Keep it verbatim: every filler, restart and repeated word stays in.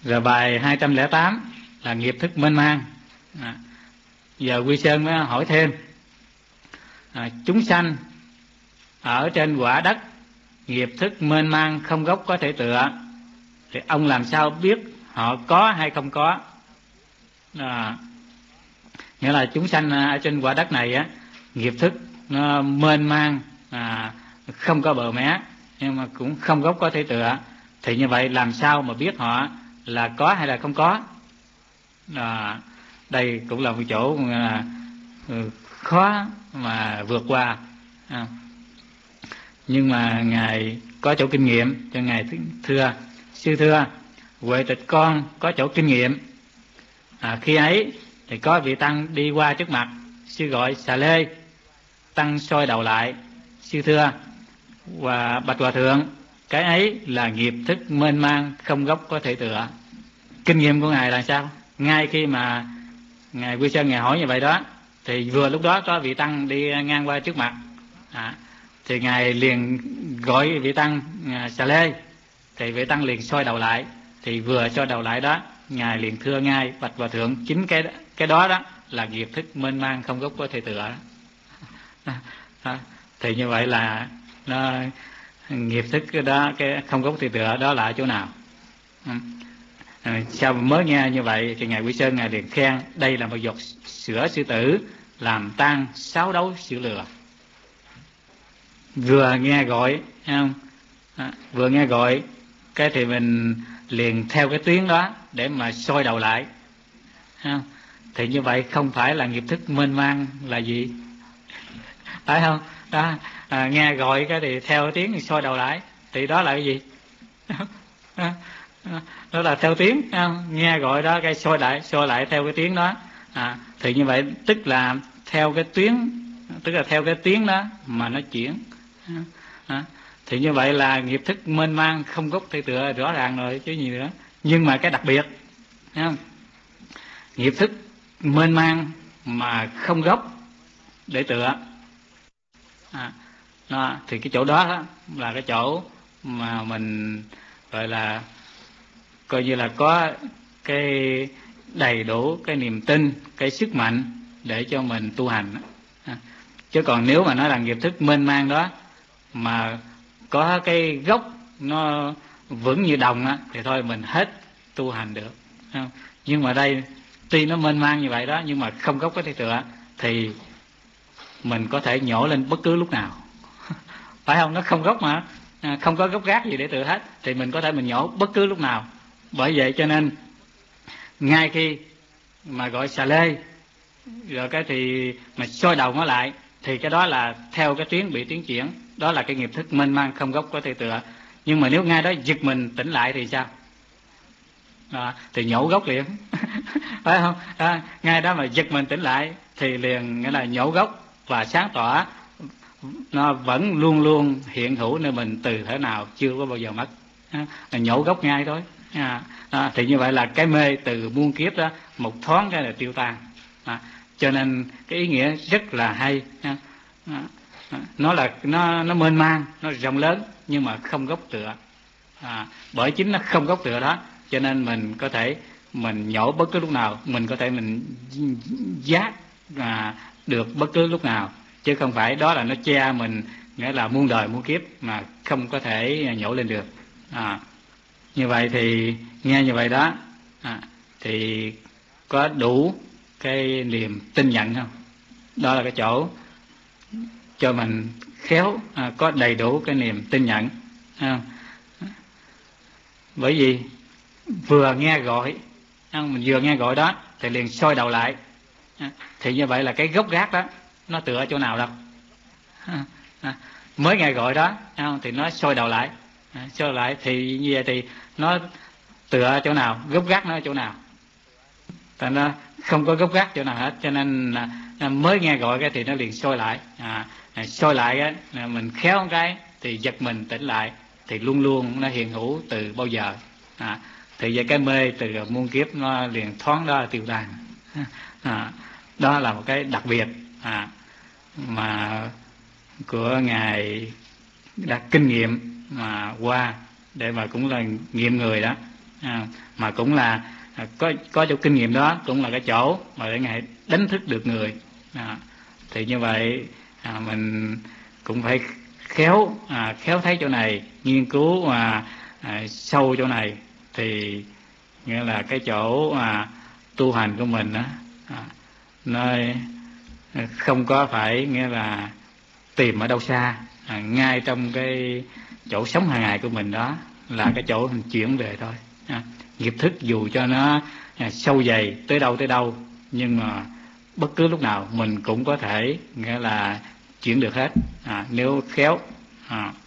Rồi bài hai trăm lẻ tám là nghiệp thức mênh mang. À, giờ Quy Sơn mới hỏi thêm, à, chúng sanh ở trên quả đất nghiệp thức mênh mang không gốc có thể tựa, thì ông làm sao biết họ có hay không có? À, nghĩa là chúng sanh ở trên quả đất này á, nghiệp thức nó mênh mang, à, không có bờ mé, nhưng mà cũng không gốc có thể tựa, thì như vậy làm sao mà biết họ là có hay là không có? À, đây cũng là một chỗ là khó mà vượt qua. À, nhưng mà ngài có chỗ kinh nghiệm, cho ngài thưa: sư thưa, Huệ Tịch con có chỗ kinh nghiệm. À, khi ấy thì có vị tăng đi qua trước mặt, sư gọi xà lê, tăng soi đầu lại: sư thưa và bạch hòa thượng, cái ấy là nghiệp thức mênh mang không gốc có thể tựa. Kinh nghiệm của ngài là sao? Ngay khi mà ngài Quy Sơn ngài hỏi như vậy đó, thì vừa lúc đó có vị tăng đi ngang qua trước mặt. À, thì ngài liền gọi vị tăng à, xà lê, thì vị tăng liền soi đầu lại, thì vừa soi đầu lại đó, ngài liền thưa ngay: bạch hòa thượng, chính cái cái đó đó là nghiệp thức mênh mang không gốc có thể tựa. À, thì như vậy là nó, nghiệp thức đó, cái không gốc thì tựa đó là ở chỗ nào? À, sao mới nghe như vậy thì ngài Quy Sơn ngài liền khen: đây là một giọt sữa sư tử làm tan sáu đấu sữa lừa. Vừa nghe gọi, thấy không? À, vừa nghe gọi cái thì mình liền theo cái tuyến đó để mà soi đầu lại, thấy không? Thì như vậy không phải là nghiệp thức mênh mang là gì, phải không? Đó, à, nghe gọi cái thì theo tiếng thì soi đầu lại, thì đó là cái gì? Đó là theo tiếng, không? Nghe gọi đó cái soi lại, soi lại theo cái tiếng đó. À, thì như vậy tức là theo cái tuyến, tức là theo cái tiếng đó mà nó chuyển. À, thì như vậy là nghiệp thức mênh mang không gốc thể tựa rõ ràng rồi chứ gì nữa. Nhưng mà cái đặc biệt, thấy không? Nghiệp thức mênh mang mà không gốc để tựa, à, đó, thì cái chỗ đó, đó là cái chỗ mà mình gọi là coi như là có cái đầy đủ cái niềm tin, cái sức mạnh để cho mình tu hành. À, chứ còn nếu mà nói là nghiệp thức mênh mang đó mà có cái gốc nó vững như đồng á, thì thôi mình hết tu hành được. Không? Nhưng mà đây tuy nó mênh mang như vậy đó, nhưng mà không gốc có thể tựa, thì mình có thể nhổ lên bất cứ lúc nào. Phải không? Nó không gốc mà, không có gốc gác gì để tựa hết, thì mình có thể mình nhổ bất cứ lúc nào. Bởi vậy cho nên ngay khi mà gọi xà lê rồi cái thì mà soi đầu nó lại, thì cái đó là theo cái tuyến bị tiến chuyển, đó là cái nghiệp thức mênh mang không gốc có thể tựa. Nhưng mà nếu ngay đó giật mình tỉnh lại thì sao? À, thì nhổ gốc liền. Phải không? À, ngay đó mà giật mình tỉnh lại thì liền nghĩa là nhổ gốc và sáng tỏ, nó vẫn luôn luôn hiện hữu nơi mình từ thế nào chưa có bao giờ mất. À, nhổ gốc ngay thôi. À, à, thì như vậy là cái mê từ muôn kiếp đó một thoáng cái là tiêu tan. À, cho nên cái ý nghĩa rất là hay. À, à, nó là nó nó mênh mang, nó rộng lớn, nhưng mà không gốc tựa. À, bởi chính nó không gốc tựa đó cho nên mình có thể mình nhổ bất cứ lúc nào, mình có thể mình giác à, được bất cứ lúc nào, chứ không phải đó là nó che mình, nghĩa là muôn đời muôn kiếp mà không có thể nhổ lên được. À, như vậy thì nghe như vậy đó, à, thì có đủ cái niềm tin nhận không? Đó là cái chỗ cho mình khéo, à, có đầy đủ cái niềm tin nhận. À, bởi vì vừa nghe gọi, mình vừa nghe gọi đó thì liền soi đầu lại, thì như vậy là cái gốc gác đó nó tựa ở chỗ nào đâu. Mới nghe gọi đó thì nó soi đầu lại, soi lại thì như vậy thì nó tựa ở chỗ nào, gốc gác nó ở chỗ nào? Thành ra không có gốc gác chỗ nào hết, cho nên mới nghe gọi cái thì nó liền soi lại. À, soi lại á, mình khéo một cái thì giật mình tỉnh lại, thì luôn luôn nó hiện hữu từ bao giờ. À, thì về cái mê từ muôn kiếp nó liền thoáng đó tiêu tan. À, đó là một cái đặc biệt à, mà của ngài đã kinh nghiệm mà qua để mà cũng là nghiệm người đó. à, mà cũng là à, có có chỗ kinh nghiệm đó, cũng là cái chỗ mà để ngài đánh thức được người. À, thì như vậy à, mình cũng phải khéo à, khéo thấy chỗ này, nghiên cứu à, à, sâu chỗ này, thì nghĩa là cái chỗ à, tu hành của mình đó, à, nó không có phải nghĩa là tìm ở đâu xa, à, ngay trong cái chỗ sống hàng ngày của mình đó là cái chỗ mình chuyển về thôi. À, nghiệp thức dù cho nó à, sâu dày tới đâu tới đâu, nhưng mà bất cứ lúc nào mình cũng có thể nghĩa là chuyển được hết, à, nếu khéo. À,